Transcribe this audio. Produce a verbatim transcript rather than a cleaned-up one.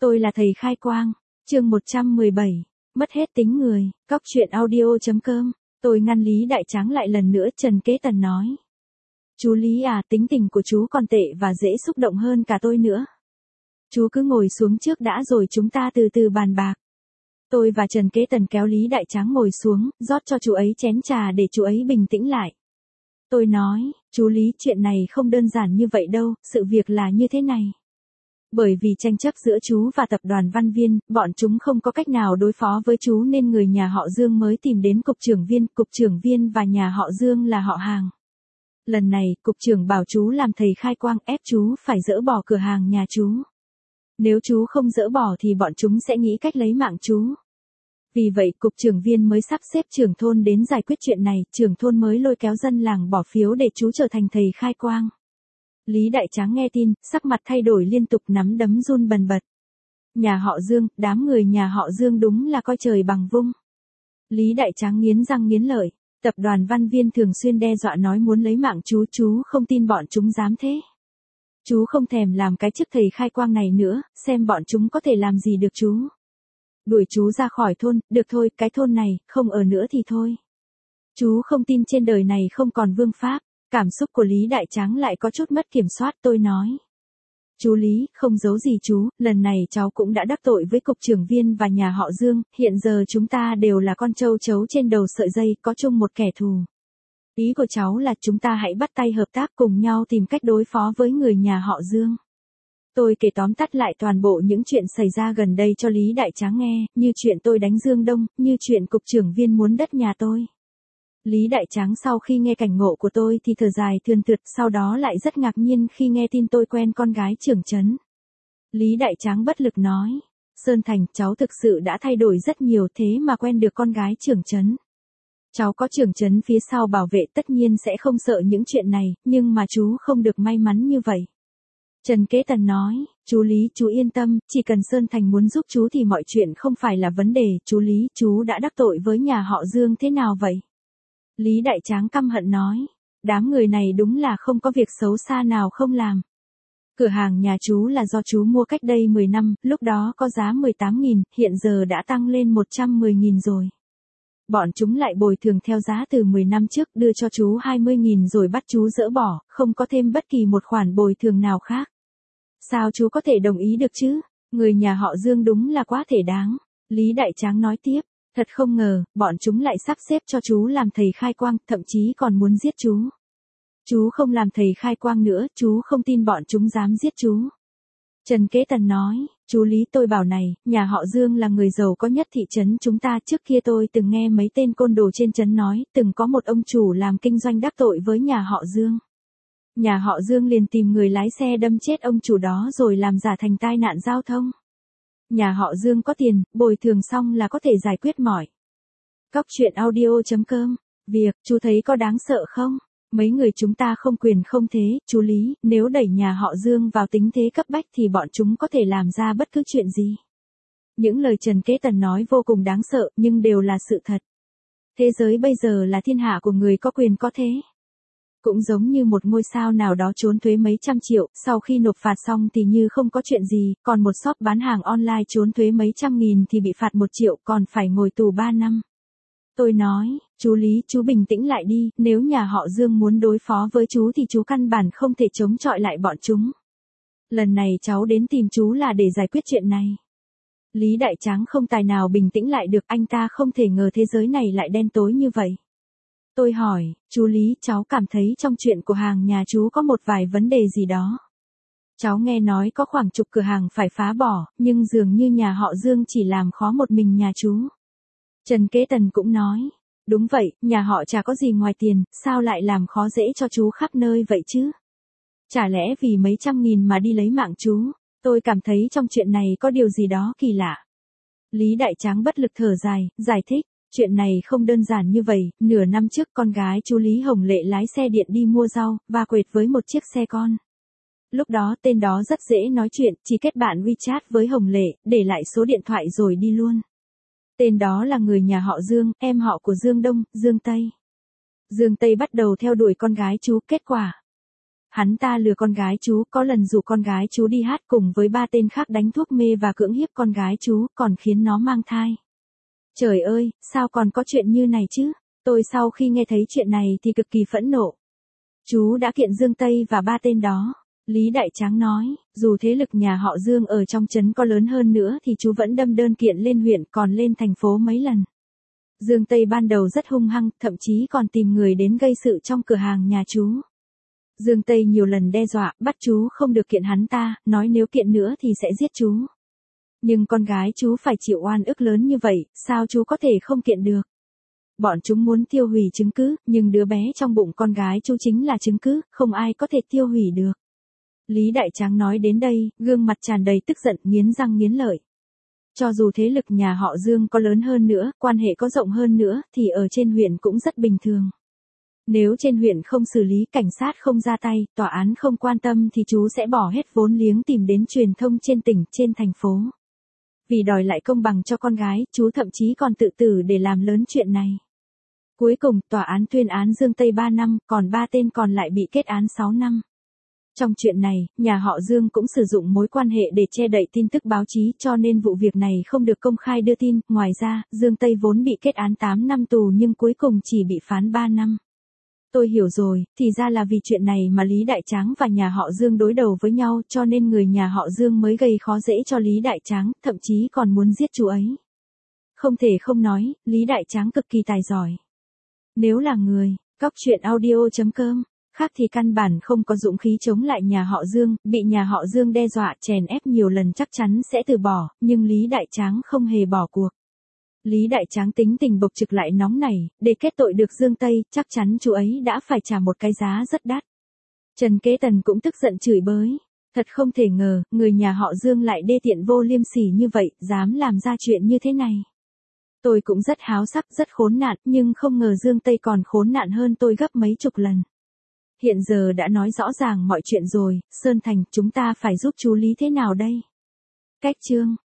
Tôi là thầy khai quang. Chương một trăm mười bảy. Mất hết tính người. Cóc truyện audio.com. Tôi ngăn Lý Đại Tráng lại lần nữa. Trần Kế Tần nói. Chú Lý à, tính tình của chú còn tệ và dễ xúc động hơn cả tôi nữa. Chú cứ ngồi xuống trước đã rồi chúng ta từ từ bàn bạc. Tôi và Trần Kế Tần kéo Lý Đại Tráng ngồi xuống, rót cho chú ấy chén trà để chú ấy bình tĩnh lại. Tôi nói, chú Lý, chuyện này không đơn giản như vậy đâu, sự việc là như thế này. Bởi vì tranh chấp giữa chú và tập đoàn Văn Viên, bọn chúng không có cách nào đối phó với chú nên người nhà họ Dương mới tìm đến cục trưởng Viên, cục trưởng Viên và nhà họ Dương là họ hàng. Lần này, cục trưởng bảo chú làm thầy khai quang ép chú phải dỡ bỏ cửa hàng nhà chú. Nếu chú không dỡ bỏ thì bọn chúng sẽ nghĩ cách lấy mạng chú. Vì vậy, cục trưởng Viên mới sắp xếp trưởng thôn đến giải quyết chuyện này, trưởng thôn mới lôi kéo dân làng bỏ phiếu để chú trở thành thầy khai quang. Lý Đại Tráng nghe tin, sắc mặt thay đổi liên tục, nắm đấm run bần bật. Nhà họ Dương, đám người nhà họ Dương đúng là coi trời bằng vung. Lý Đại Tráng nghiến răng nghiến lợi, tập đoàn Văn Viên thường xuyên đe dọa nói muốn lấy mạng chú, chú không tin bọn chúng dám thế. Chú không thèm làm cái chức thầy khai quang này nữa, xem bọn chúng có thể làm gì được chú. Đuổi chú ra khỏi thôn, được thôi, cái thôn này, không ở nữa thì thôi. Chú không tin trên đời này không còn vương pháp. Cảm xúc của Lý Đại Tráng lại có chút mất kiểm soát. Tôi nói. Chú Lý, không giấu gì chú, lần này cháu cũng đã đắc tội với cục trưởng Viên và nhà họ Dương, hiện giờ chúng ta đều là con trâu chấu trên đầu sợi dây, có chung một kẻ thù. Ý của cháu là chúng ta hãy bắt tay hợp tác cùng nhau tìm cách đối phó với người nhà họ Dương. Tôi kể tóm tắt lại toàn bộ những chuyện xảy ra gần đây cho Lý Đại Tráng nghe, như chuyện tôi đánh Dương Đông, như chuyện cục trưởng Viên muốn đất nhà tôi. Lý Đại Tráng sau khi nghe cảnh ngộ của tôi thì thở dài thườn thượt, sau đó lại rất ngạc nhiên khi nghe tin tôi quen con gái trưởng trấn. Lý Đại Tráng bất lực nói, Sơn Thành, cháu thực sự đã thay đổi rất nhiều thế mà quen được con gái trưởng trấn. Cháu có trưởng trấn phía sau bảo vệ tất nhiên sẽ không sợ những chuyện này, nhưng mà chú không được may mắn như vậy. Trần Kế Tần nói, chú Lý, chú yên tâm, chỉ cần Sơn Thành muốn giúp chú thì mọi chuyện không phải là vấn đề. Chú Lý, chú đã đắc tội với nhà họ Dương thế nào vậy? Lý Đại Tráng căm hận nói, đám người này đúng là không có việc xấu xa nào không làm. Cửa hàng nhà chú là do chú mua cách đây mười năm, lúc đó có giá mười tám nghìn, hiện giờ đã tăng lên một trăm mười nghìn rồi. Bọn chúng lại bồi thường theo giá từ mười năm trước, đưa cho chú hai mươi nghìn rồi bắt chú dỡ bỏ, không có thêm bất kỳ một khoản bồi thường nào khác. Sao chú có thể đồng ý được chứ? Người nhà họ Dương đúng là quá thể đáng. Lý Đại Tráng nói tiếp. Thật không ngờ, bọn chúng lại sắp xếp cho chú làm thầy khai quang, thậm chí còn muốn giết chú. Chú không làm thầy khai quang nữa, chú không tin bọn chúng dám giết chú. Trần Kế Tần nói, chú Lý, tôi bảo này, nhà họ Dương là người giàu có nhất thị trấn chúng ta. Trước kia tôi từng nghe mấy tên côn đồ trên trấn nói, từng có một ông chủ làm kinh doanh đắc tội với nhà họ Dương. Nhà họ Dương liền tìm người lái xe đâm chết ông chủ đó rồi làm giả thành tai nạn giao thông. Nhà họ Dương có tiền, bồi thường xong là có thể giải quyết mọi. Cóc truyện audio.com. Việc, chú thấy có đáng sợ không? Mấy người chúng ta không quyền không thế, chú Lý, nếu đẩy nhà họ Dương vào tình thế cấp bách thì bọn chúng có thể làm ra bất cứ chuyện gì. Những lời Trần Kế Tần nói vô cùng đáng sợ, nhưng đều là sự thật. Thế giới bây giờ là thiên hạ của người có quyền có thế. Cũng giống như một ngôi sao nào đó trốn thuế mấy trăm triệu, sau khi nộp phạt xong thì như không có chuyện gì, còn một shop bán hàng online trốn thuế mấy trăm nghìn thì bị phạt một triệu, còn phải ngồi tù ba năm. Tôi nói, chú Lý, chú bình tĩnh lại đi, nếu nhà họ Dương muốn đối phó với chú thì chú căn bản không thể chống chọi lại bọn chúng. Lần này cháu đến tìm chú là để giải quyết chuyện này. Lý Đại Tráng không tài nào bình tĩnh lại được, anh ta không thể ngờ thế giới này lại đen tối như vậy. Tôi hỏi, chú Lý, cháu cảm thấy trong chuyện của hàng nhà chú có một vài vấn đề gì đó. Cháu nghe nói có khoảng chục cửa hàng phải phá bỏ, nhưng dường như nhà họ Dương chỉ làm khó một mình nhà chú. Trần Kế Tần cũng nói, đúng vậy, nhà họ chả có gì ngoài tiền, sao lại làm khó dễ cho chú khắp nơi vậy chứ? Chả lẽ vì mấy trăm nghìn mà đi lấy mạng chú? Tôi cảm thấy trong chuyện này có điều gì đó kỳ lạ. Lý Đại Tráng bất lực thở dài, giải thích. Chuyện này không đơn giản như vậy, nửa năm trước con gái chú Lý Hồng Lệ lái xe điện đi mua rau, va quệt với một chiếc xe con. Lúc đó tên đó rất dễ nói chuyện, chỉ kết bạn WeChat với Hồng Lệ, để lại số điện thoại rồi đi luôn. Tên đó là người nhà họ Dương, em họ của Dương Đông, Dương Tây. Dương Tây bắt đầu theo đuổi con gái chú, kết quả. Hắn ta lừa con gái chú, có lần rủ con gái chú đi hát cùng với ba tên khác đánh thuốc mê và cưỡng hiếp con gái chú, còn khiến nó mang thai. Trời ơi, sao còn có chuyện như này chứ? Tôi sau khi nghe thấy chuyện này thì cực kỳ phẫn nộ. Chú đã kiện Dương Tây và ba tên đó. Lý Đại Tráng nói, dù thế lực nhà họ Dương ở trong trấn có lớn hơn nữa thì chú vẫn đâm đơn kiện lên huyện còn lên thành phố mấy lần. Dương Tây ban đầu rất hung hăng, thậm chí còn tìm người đến gây sự trong cửa hàng nhà chú. Dương Tây nhiều lần đe dọa, bắt chú không được kiện hắn ta, nói nếu kiện nữa thì sẽ giết chú. Nhưng con gái chú phải chịu oan ức lớn như vậy, sao chú có thể không kiện được? Bọn chúng muốn tiêu hủy chứng cứ, nhưng đứa bé trong bụng con gái chú chính là chứng cứ, không ai có thể tiêu hủy được. Lý Đại Tráng nói đến đây, gương mặt tràn đầy tức giận, nghiến răng nghiến lợi. Cho dù thế lực nhà họ Dương có lớn hơn nữa, quan hệ có rộng hơn nữa, thì ở trên huyện cũng rất bình thường. Nếu trên huyện không xử lý, cảnh sát không ra tay, tòa án không quan tâm thì chú sẽ bỏ hết vốn liếng tìm đến truyền thông trên tỉnh, trên thành phố. Vì đòi lại công bằng cho con gái, chú thậm chí còn tự tử để làm lớn chuyện này. Cuối cùng, tòa án tuyên án Dương Tây ba năm, còn ba tên còn lại bị kết án sáu năm. Trong chuyện này, nhà họ Dương cũng sử dụng mối quan hệ để che đậy tin tức báo chí cho nên vụ việc này không được công khai đưa tin. Ngoài ra, Dương Tây vốn bị kết án tám năm tù nhưng cuối cùng chỉ bị phán ba năm. Tôi hiểu rồi, thì ra là vì chuyện này mà Lý Đại Tráng và nhà họ Dương đối đầu với nhau cho nên người nhà họ Dương mới gây khó dễ cho Lý Đại Tráng, thậm chí còn muốn giết chú ấy. Không thể không nói, Lý Đại Tráng cực kỳ tài giỏi. Nếu là người, Cóc Truyện Audio chấm com, khác thì căn bản không có dũng khí chống lại nhà họ Dương, bị nhà họ Dương đe dọa chèn ép nhiều lần chắc chắn sẽ từ bỏ, nhưng Lý Đại Tráng không hề bỏ cuộc. Lý Đại Tráng tính tình bộc trực lại nóng nảy, để kết tội được Dương Tây, chắc chắn chú ấy đã phải trả một cái giá rất đắt. Trần Kế Tần cũng tức giận chửi bới. Thật không thể ngờ, người nhà họ Dương lại đê tiện vô liêm sỉ như vậy, dám làm ra chuyện như thế này. Tôi cũng rất háo sắc, rất khốn nạn, nhưng không ngờ Dương Tây còn khốn nạn hơn tôi gấp mấy chục lần. Hiện giờ đã nói rõ ràng mọi chuyện rồi, Sơn Thành, chúng ta phải giúp chú Lý thế nào đây? Cách chương